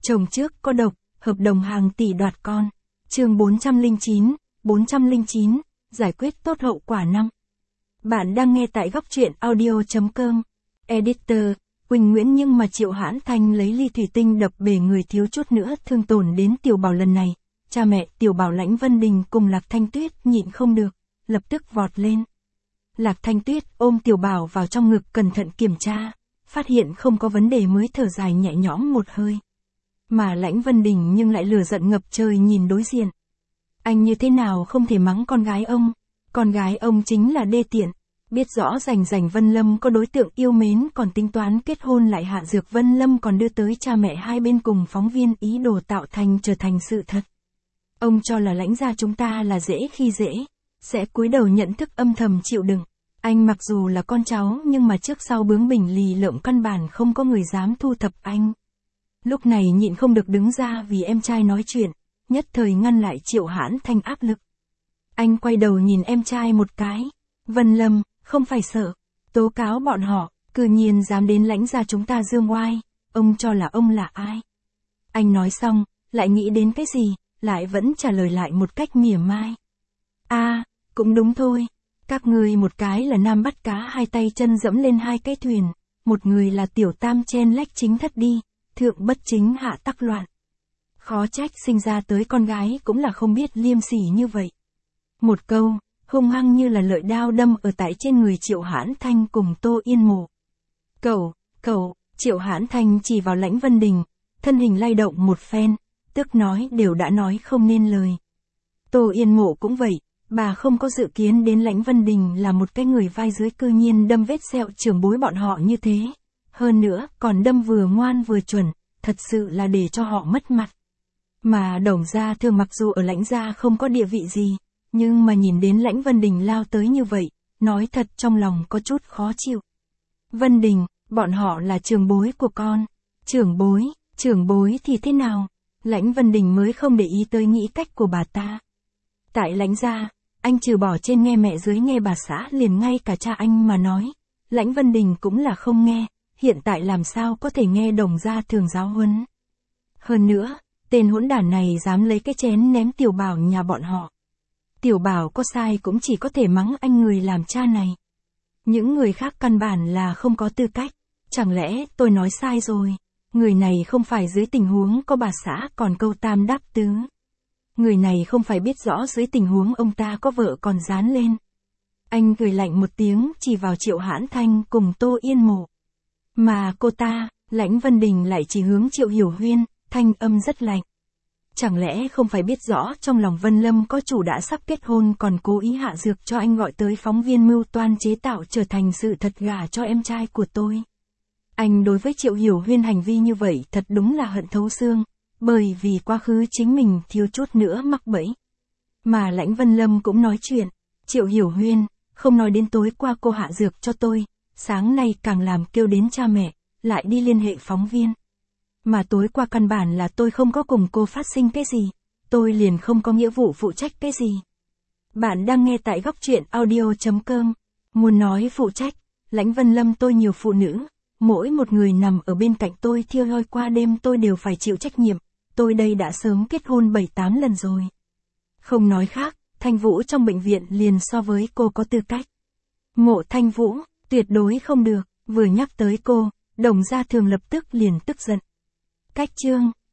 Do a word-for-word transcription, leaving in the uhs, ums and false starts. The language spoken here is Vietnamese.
Chồng trước có độc, hợp đồng hàng tỷ đoạt con. Chương bốn trăm lẻ chín, bốn trăm lẻ chín, giải quyết tốt hậu quả năm. Bạn đang nghe tại góc truyện audio chấm com. Editor, Quỳnh Nguyễn. Nhưng mà Triệu Hãn Thanh lấy ly thủy tinh đập bể người thiếu chút nữa thương tổn đến Tiểu Bảo lần này. Cha mẹ Tiểu Bảo Lãnh Vân Đình cùng Lạc Thanh Tuyết nhịn không được, lập tức vọt lên. Lạc Thanh Tuyết ôm Tiểu Bảo vào trong ngực cẩn thận kiểm tra, phát hiện không có vấn đề mới thở dài nhẹ nhõm một hơi. Mà Lãnh Vân Đình nhưng lại lửa giận ngập trời nhìn đối diện. Anh như thế nào không thể mắng con gái ông, con gái ông chính là đê tiện, biết rõ rành rành Vân Lâm có đối tượng yêu mến còn tính toán kết hôn lại hạ dược Vân Lâm còn đưa tới cha mẹ hai bên cùng phóng viên ý đồ tạo thành trở thành sự thật. Ông cho là Lãnh gia chúng ta là dễ khi dễ, sẽ cúi đầu nhận thức âm thầm chịu đựng. Anh mặc dù là con cháu nhưng mà trước sau bướng bỉnh lì lợm căn bản không có người dám thu thập anh. Lúc này nhịn không được đứng ra vì em trai nói chuyện, nhất thời ngăn lại Triệu Hãn Thanh áp lực. Anh quay đầu nhìn em trai một cái. Vân Lâm, không phải sợ, tố cáo bọn họ, cư nhiên dám đến Lãnh gia chúng ta dương oai, ông cho là ông là ai? Anh nói xong, lại nghĩ đến cái gì, lại vẫn trả lời lại một cách mỉa mai. A, à, cũng đúng thôi, các ngươi một cái là nam bắt cá hai tay chân dẫm lên hai cái thuyền, một người là tiểu tam chen lách chính thất đi, thượng bất chính hạ tắc loạn. Khó trách sinh ra tới con gái cũng là không biết liêm sỉ như vậy. Một câu, hung hăng như là lợi đao đâm ở tại trên người Triệu Hãn Thanh cùng Tô Yên Mộ. Cậu, cậu, Triệu Hãn Thanh chỉ vào Lãnh Vân Đình, thân hình lay động một phen, tức nói đều đã nói không nên lời. Tô Yên Mộ cũng vậy, bà không có dự kiến đến Lãnh Vân Đình là một cái người vai dưới cư nhiên đâm vết sẹo trưởng bối bọn họ như thế. Hơn nữa, còn đâm vừa ngoan vừa chuẩn, thật sự là để cho họ mất mặt. Mà Đồng gia thường mặc dù ở Lãnh gia không có địa vị gì, nhưng mà nhìn đến Lãnh Vân Đình lao tới như vậy, nói thật trong lòng có chút khó chịu. Vân Đình, bọn họ là trưởng bối của con. Trưởng bối, trưởng bối thì thế nào? Lãnh Vân Đình mới không để ý tới nghĩ cách của bà ta. Tại Lãnh gia, anh trừ bỏ trên nghe mẹ dưới nghe bà xã liền ngay cả cha anh mà nói. Lãnh Vân Đình cũng là không nghe, hiện tại làm sao có thể nghe Đồng gia thường giáo huấn. Hơn nữa, tên hỗn đản này dám lấy cái chén ném Tiểu Bảo nhà bọn họ. Tiểu Bảo có sai cũng chỉ có thể mắng anh người làm cha này. Những người khác căn bản là không có tư cách. Chẳng lẽ tôi nói sai rồi? Người này không phải dưới tình huống có bà xã còn câu tam đáp tứ. Người này không phải biết rõ dưới tình huống ông ta có vợ còn dán lên. Anh cười lạnh một tiếng chỉ vào Triệu Hãn Thanh cùng Tô Yên Mộ. Mà cô ta, Lãnh Vân Đình lại chỉ hướng Triệu Hiểu Huyên, thanh âm rất lạnh. Chẳng lẽ không phải biết rõ trong lòng Vân Lâm có chủ đã sắp kết hôn còn cố ý hạ dược cho anh gọi tới phóng viên mưu toan chế tạo trở thành sự thật gả cho em trai của tôi. Anh đối với Triệu Hiểu Huyên hành vi như vậy thật đúng là hận thấu xương, bởi vì quá khứ chính mình thiếu chút nữa mắc bẫy. Mà Lãnh Vân Lâm cũng nói chuyện, Triệu Hiểu Huyên, không nói đến tối qua cô hạ dược cho tôi, sáng nay càng làm kêu đến cha mẹ, lại đi liên hệ phóng viên. Mà tối qua căn bản là tôi không có cùng cô phát sinh cái gì, tôi liền không có nghĩa vụ phụ trách cái gì. Bạn đang nghe tại góc truyện audio chấm com. Muốn nói phụ trách, Lãnh Vân Lâm tôi nhiều phụ nữ, mỗi một người nằm ở bên cạnh tôi thiêu hôi qua đêm tôi đều phải chịu trách nhiệm, tôi đây đã sớm kết hôn bảy tám lần rồi. Không nói khác, Thanh Vũ trong bệnh viện liền so với cô có tư cách. Mộ Thanh Vũ, tuyệt đối không được, vừa nhắc tới cô, Đồng gia thường lập tức liền tức giận. Cách chương